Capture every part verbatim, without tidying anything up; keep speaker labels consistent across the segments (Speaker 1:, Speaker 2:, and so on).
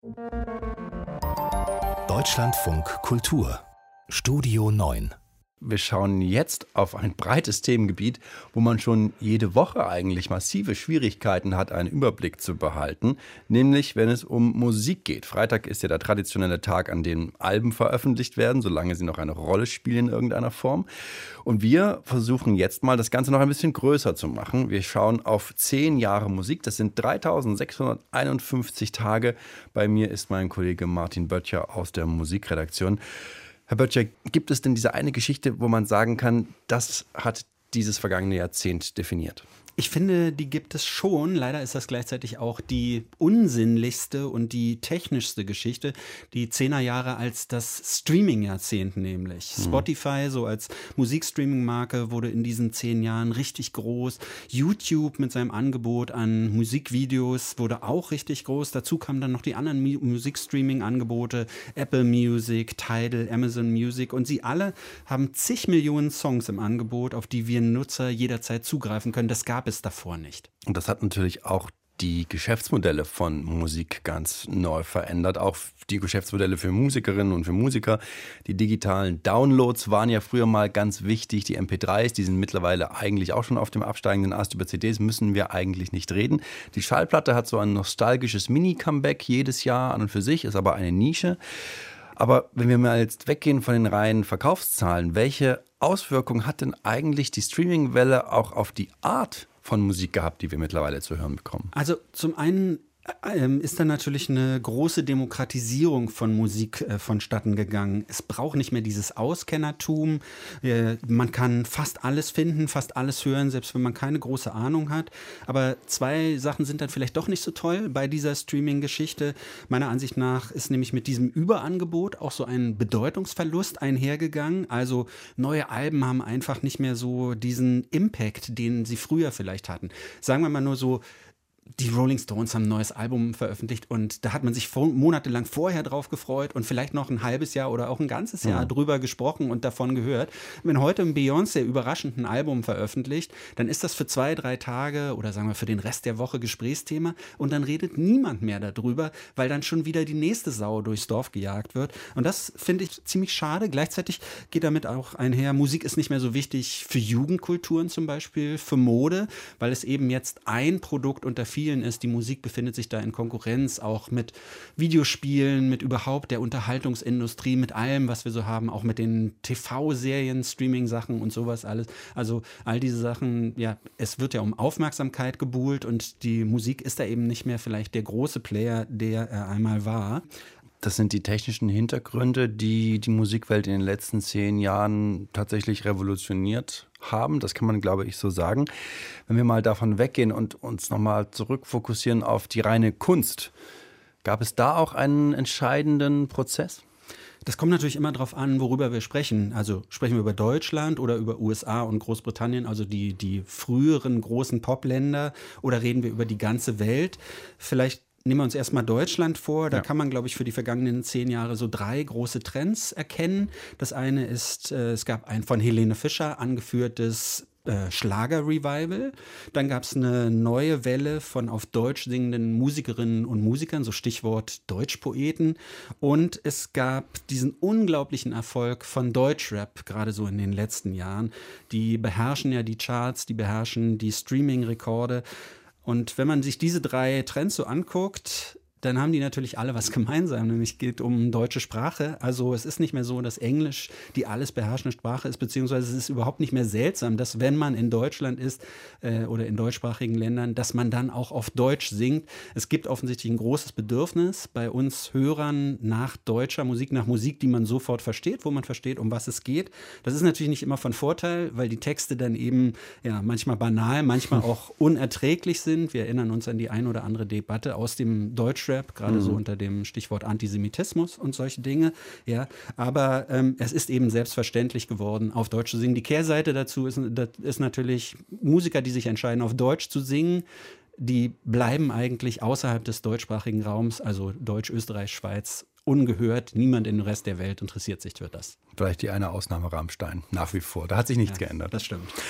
Speaker 1: Deutschlandfunk Kultur Studio neun.
Speaker 2: Wir schauen jetzt auf ein breites Themengebiet, wo man schon jede Woche eigentlich massive Schwierigkeiten hat, einen Überblick zu behalten, nämlich wenn es um Musik geht. Freitag ist ja der traditionelle Tag, an dem Alben veröffentlicht werden, solange sie noch eine Rolle spielen in irgendeiner Form. Und wir versuchen jetzt mal, das Ganze noch ein bisschen größer zu machen. Wir schauen auf zehn Jahre Musik, das sind dreitausendsechshunderteinundfünfzig Tage. Bei mir ist mein Kollege Martin Böttcher aus der Musikredaktion. Herr Böttcher, gibt es denn diese eine Geschichte, wo man sagen kann, das hat dieses vergangene Jahrzehnt definiert?
Speaker 3: Ich finde, die gibt es schon. Leider ist das gleichzeitig auch die unsinnlichste und die technischste Geschichte. Die Zehnerjahre als das Streaming-Jahrzehnt nämlich. Mhm. Spotify, so als Musikstreaming-Marke, wurde in diesen zehn Jahren richtig groß. YouTube mit seinem Angebot an Musikvideos wurde auch richtig groß. Dazu kamen dann noch die anderen Mi- Musikstreaming-Angebote. Apple Music, Tidal, Amazon Music. Und sie alle haben zig Millionen Songs im Angebot, auf die wir Nutzer jederzeit zugreifen können. Das gab es davor nicht.
Speaker 2: Und das hat natürlich auch die Geschäftsmodelle von Musik ganz neu verändert. Auch die Geschäftsmodelle für Musikerinnen und für Musiker. Die digitalen Downloads waren ja früher mal ganz wichtig. Die M P drei s, die sind mittlerweile eigentlich auch schon auf dem absteigenden Ast. Über C Ds müssen wir eigentlich nicht reden. Die Schallplatte hat so ein nostalgisches Mini-Comeback jedes Jahr an und für sich, ist aber eine Nische. Aber wenn wir mal jetzt weggehen von den reinen Verkaufszahlen, welche Auswirkungen hat denn eigentlich die Streaming-Welle auch auf die Art von Musik gehabt, die wir mittlerweile zu hören bekommen?
Speaker 3: Also zum einen ähm, ist da natürlich eine große Demokratisierung von Musik äh, vonstatten gegangen. Es braucht nicht mehr dieses Auskennertum. Äh, man kann fast alles finden, fast alles hören, selbst wenn man keine große Ahnung hat. Aber zwei Sachen sind dann vielleicht doch nicht so toll bei dieser Streaming-Geschichte. Meiner Ansicht nach ist nämlich mit diesem Überangebot auch so ein Bedeutungsverlust einhergegangen. Also neue Alben haben einfach nicht mehr so diesen Impact, den sie früher vielleicht hatten. Sagen wir mal nur so, die Rolling Stones haben ein neues Album veröffentlicht und da hat man sich vor, monatelang vorher drauf gefreut und vielleicht noch ein halbes Jahr oder auch ein ganzes Jahr mhm. drüber gesprochen und davon gehört. Wenn heute ein Beyoncé überraschend ein Album veröffentlicht, dann ist das für zwei, drei Tage oder sagen wir für den Rest der Woche Gesprächsthema und dann redet niemand mehr darüber, weil dann schon wieder die nächste Sau durchs Dorf gejagt wird. Und das finde ich ziemlich schade. Gleichzeitig geht damit auch einher, Musik ist nicht mehr so wichtig für Jugendkulturen zum Beispiel, für Mode, weil es eben jetzt ein Produkt unter vielen ist. Die Musik befindet sich da in Konkurrenz, auch mit Videospielen, mit überhaupt der Unterhaltungsindustrie, mit allem, was wir so haben, auch mit den T V-Serien, Streaming-Sachen und sowas alles. Also all diese Sachen, ja, es wird ja um Aufmerksamkeit gebuhlt und die Musik ist da eben nicht mehr vielleicht der große Player, der er einmal war.
Speaker 2: Das sind die technischen Hintergründe, die die Musikwelt in den letzten zehn Jahren tatsächlich revolutioniert haben. Das kann man, glaube ich, so sagen. Wenn wir mal davon weggehen und uns nochmal zurückfokussieren auf die reine Kunst, gab es da auch einen entscheidenden Prozess?
Speaker 3: Das kommt natürlich immer darauf an, worüber wir sprechen. Also sprechen wir über Deutschland oder über U S A und Großbritannien, also die, die früheren großen Popländer, oder reden wir über die ganze Welt? Vielleicht nehmen wir uns erstmal Deutschland vor. Da ja. kann man, glaube ich, für die vergangenen zehn Jahre so drei große Trends erkennen. Das eine ist, äh, es gab ein von Helene Fischer angeführtes äh, Schlager-Revival. Dann gab es eine neue Welle von auf Deutsch singenden Musikerinnen und Musikern, so Stichwort Deutschpoeten. Und es gab diesen unglaublichen Erfolg von Deutschrap, gerade so in den letzten Jahren. Die beherrschen ja die Charts, die beherrschen die Streaming-Rekorde. Und wenn man sich diese drei Trends so anguckt, dann haben die natürlich alle was gemeinsam, nämlich geht um deutsche Sprache. Also es ist nicht mehr so, dass Englisch die alles beherrschende Sprache ist, beziehungsweise es ist überhaupt nicht mehr seltsam, dass wenn man in Deutschland ist äh, oder in deutschsprachigen Ländern, dass man dann auch auf Deutsch singt. Es gibt offensichtlich ein großes Bedürfnis bei uns Hörern nach deutscher Musik, nach Musik, die man sofort versteht, wo man versteht, um was es geht. Das ist natürlich nicht immer von Vorteil, weil die Texte dann eben ja manchmal banal, manchmal auch unerträglich sind. Wir erinnern uns an die ein oder andere Debatte aus dem Deutschrap, gerade mhm. so unter dem Stichwort Antisemitismus und solche Dinge. Ja, aber ähm, es ist eben selbstverständlich geworden, auf Deutsch zu singen. Die Kehrseite dazu ist, das ist natürlich Musiker, die sich entscheiden, auf Deutsch zu singen, die bleiben eigentlich außerhalb des deutschsprachigen Raums, also Deutsch, Österreich, Schweiz, ungehört. Niemand im Rest der Welt interessiert sich für das.
Speaker 2: Vielleicht die eine Ausnahme Rammstein, nach wie vor. Da hat sich nichts
Speaker 3: ja,
Speaker 2: geändert.
Speaker 3: Das stimmt.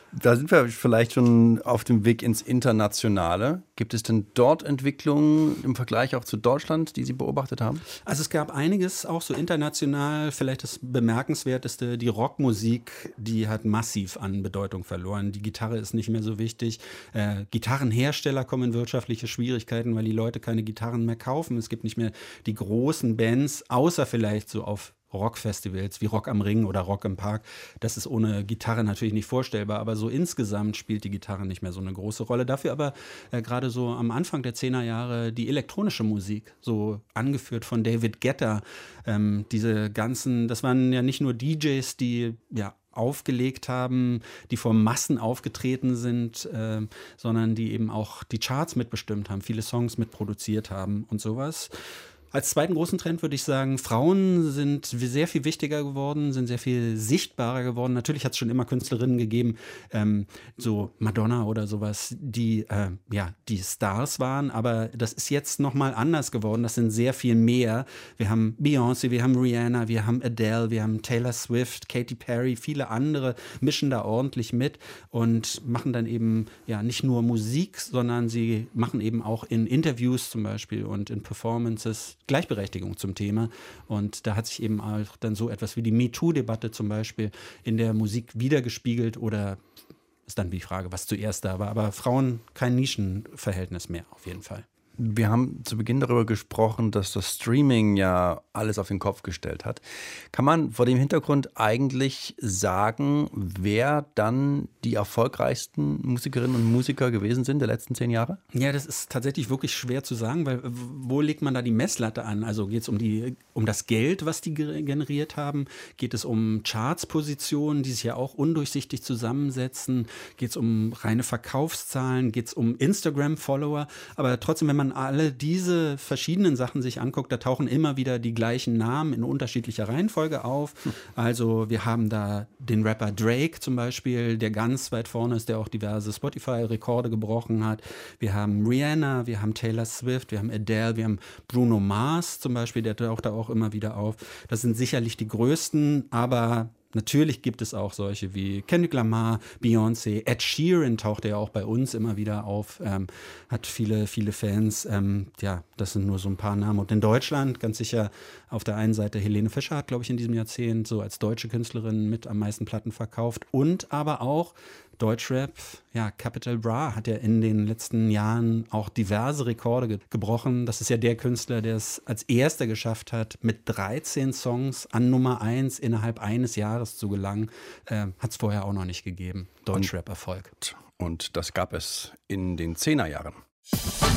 Speaker 2: Da sind wir vielleicht schon auf dem Weg ins Internationale. Gibt es denn dort Entwicklungen im Vergleich auch zu Deutschland, die Sie beobachtet haben?
Speaker 3: Also es gab einiges auch so international. Vielleicht das Bemerkenswerteste, die Rockmusik, die hat massiv an Bedeutung verloren. Die Gitarre ist nicht mehr so wichtig. Äh, Gitarrenhersteller kommen in wirtschaftliche Schwierigkeiten, weil die Leute keine Gitarren mehr kaufen. Es gibt nicht mehr die großen Bands, außer vielleicht so auf Rockfestivals wie Rock am Ring oder Rock im Park. Das ist ohne Gitarre natürlich nicht vorstellbar, aber so insgesamt spielt die Gitarre nicht mehr so eine große Rolle. Dafür aber äh, gerade so am Anfang der zehner Jahre die elektronische Musik, so angeführt von David Guetta. Ähm, diese ganzen, das waren ja nicht nur D Js, die ja aufgelegt haben, die vor Massen aufgetreten sind, äh, sondern die eben auch die Charts mitbestimmt haben, viele Songs mitproduziert haben und sowas. Als zweiten großen Trend würde ich sagen, Frauen sind sehr viel wichtiger geworden, sind sehr viel sichtbarer geworden. Natürlich hat es schon immer Künstlerinnen gegeben, ähm, so Madonna oder sowas, die äh, ja die Stars waren, aber das ist jetzt nochmal anders geworden. Das sind sehr viel mehr. Wir haben Beyoncé, wir haben Rihanna, wir haben Adele, wir haben Taylor Swift, Katy Perry, viele andere mischen da ordentlich mit und machen dann eben ja nicht nur Musik, sondern sie machen eben auch in Interviews zum Beispiel und in Performances Gleichberechtigung zum Thema. Und da hat sich eben auch dann so etwas wie die MeToo-Debatte zum Beispiel in der Musik wiedergespiegelt oder ist dann die Frage, was zuerst da war. Aber Frauen kein Nischenverhältnis mehr auf jeden Fall.
Speaker 2: Wir haben zu Beginn darüber gesprochen, dass das Streaming ja alles auf den Kopf gestellt hat. Kann man vor dem Hintergrund eigentlich sagen, wer dann die erfolgreichsten Musikerinnen und Musiker gewesen sind der letzten zehn Jahre?
Speaker 3: Ja, das ist tatsächlich wirklich schwer zu sagen, weil wo legt man da die Messlatte an? Also geht es um die, um das Geld, was die generiert haben? Geht es um Chartspositionen, die sich ja auch undurchsichtig zusammensetzen? Geht es um reine Verkaufszahlen? Geht es um Instagram-Follower? Aber trotzdem, wenn man alle diese verschiedenen Sachen sich anguckt, da tauchen immer wieder die gleichen Namen in unterschiedlicher Reihenfolge auf. Also wir haben da den Rapper Drake zum Beispiel, der ganz weit vorne ist, der auch diverse Spotify-Rekorde gebrochen hat. Wir haben Rihanna, wir haben Taylor Swift, wir haben Adele, wir haben Bruno Mars zum Beispiel, der taucht da auch immer wieder auf. Das sind sicherlich die größten, aber natürlich gibt es auch solche wie Kendrick Lamar, Beyoncé, Ed Sheeran taucht ja auch bei uns immer wieder auf, ähm, hat viele, viele Fans. Ähm, ja, das sind nur so ein paar Namen. Und in Deutschland ganz sicher auf der einen Seite Helene Fischer hat, glaube ich, in diesem Jahrzehnt so als deutsche Künstlerin mit am meisten Platten verkauft und aber auch Deutschrap, ja, Capital Bra hat ja in den letzten Jahren auch diverse Rekorde ge- gebrochen. Das ist ja der Künstler, der es als erster geschafft hat, mit dreizehn Songs an Nummer eins innerhalb eines Jahres zu gelangen. Äh, hat es vorher auch noch nicht gegeben. Deutschrap-Erfolg.
Speaker 2: Und das gab es in den Zehnerjahren.